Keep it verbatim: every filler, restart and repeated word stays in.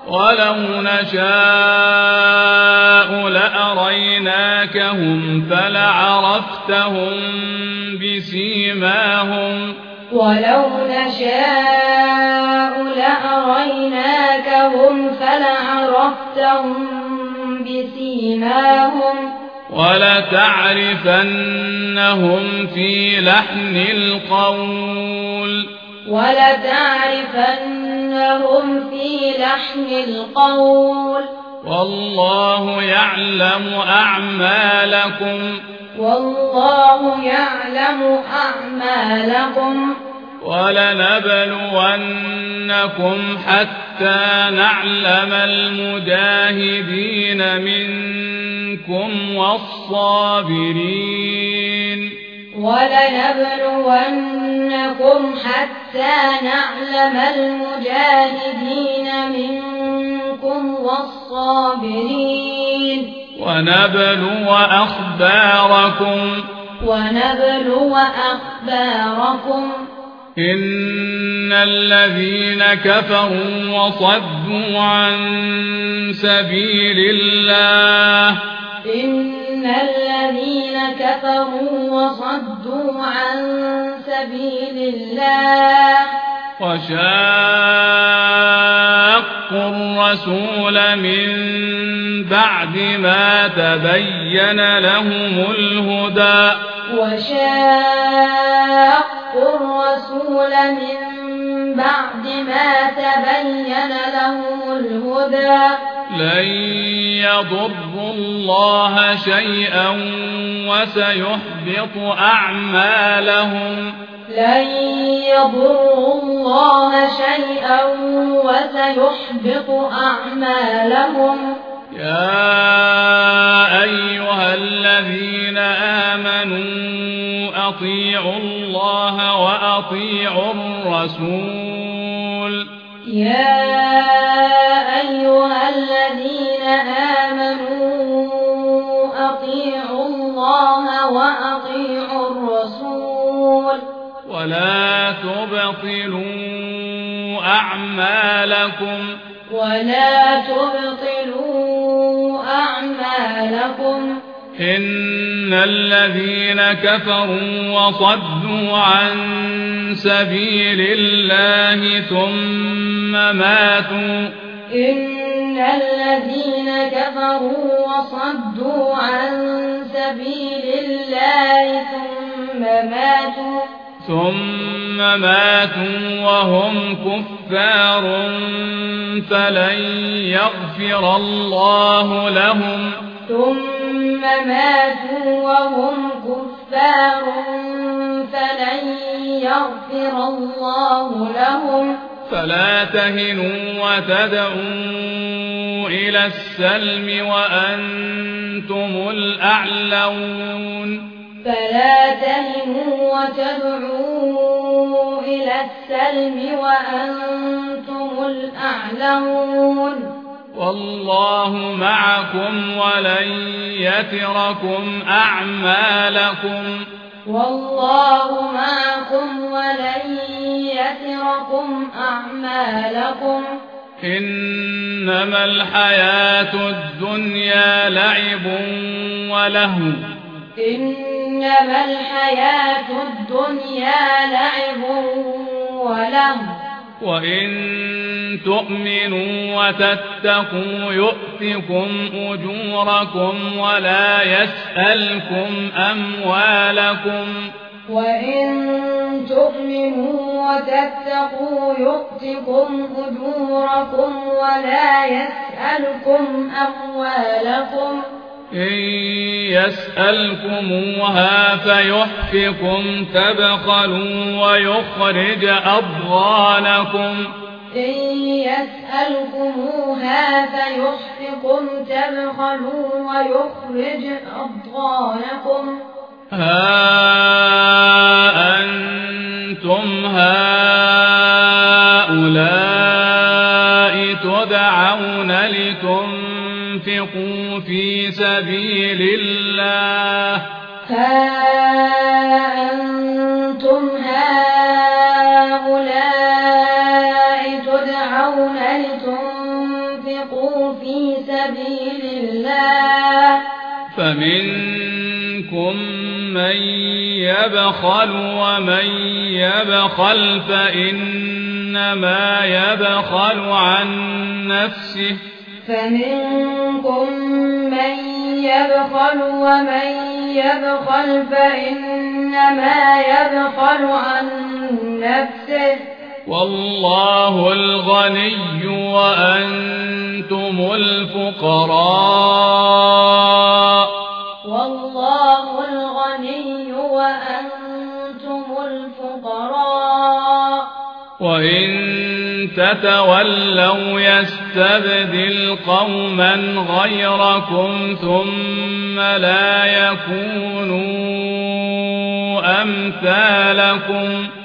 ولو نشاء لأريناكهم فلعرفتهم بسيماهم ولو نشاء لأريناكهم فلعرفتهم بسيماهم ولتعرفنهم في لحن القول ولتعرفنهم في لحن القول والله يعلم أعمالكم والله يعلم أعمالكم ولنبلونكم حتى نعلم المجاهدين منكم والصابرين ولنبلونكم حتى نعلم المجاهدين منكم والصابرين ونبلو أخباركم ونبلو أخباركم إن الذين كفروا وصدوا عن سبيل الله إن الذين كفروا وصدوا عن سبيل الله وشاقوا الرسول من بعد ما تبين لهم الهدى وشاقوا الرسول من بعد ما تبين لهم الهدى لن يضروا الله شيئا وسيحبط أعمالهم لن يضروا الله شيئا وسيحبط أعمالهم يا أيها الذين آمنوا أطيعوا الله وأطيعوا الرسول يا أيها الذين آمنوا أطيعوا الله وأطيعوا الرسول ولا تبطلوا أعمالكم ولا تبطلوا أعمالكم إن الذين كفروا وصدوا عن سبيل الله ثم ماتوا إن الذين كفروا وصدوا عن سبيل الله ثم ماتوا ثم ماتوا وهم كفار فلن يغفر الله لهم ثم ماتوا وهم كفار فلن يغفر الله لهم فلا تهنوا وتدعوا إلى السلم وأنتم الأعلون فلا تهنوا وتدعوا إلى السلم وأنتم الأعلون والله معكم ولن يتركم أعمالكم والله معكم ولن يتركم أعمالكم إنما الحياة الدنيا لعب ولهو إنما الحياة الدنيا لعب ولهو وإن تؤمنوا وتتقوا يؤتكم أجوركم ولا يسألكم أموالكم وإن تؤمنوا وتتقوا يؤتكم أجوركم ولا يسألكم أموالكم إن يسألكموها فيحفكم تبخلوا ويخرج أضغانكم إن يسألكموها فيحفكم تبخلوا ويخرج أضغانكم ها أنتم هؤلاء تدعون لتنفقوا في سبيل الله ها أنتم هؤلاء تدعون لتنفقوا لينفقوا في سبيل الله فمنكم من يبخل ومن يبخل فإنما يبخل عن نفسه فمنكم من يبخل ومن يبخل فإنما يبخل عن نفسه والله الغني وأنتم الفقراء والله الغني وأنتم الفقراء وإن تتولوا يستبدل قوما غيركم ثم لا يكونوا أمثالكم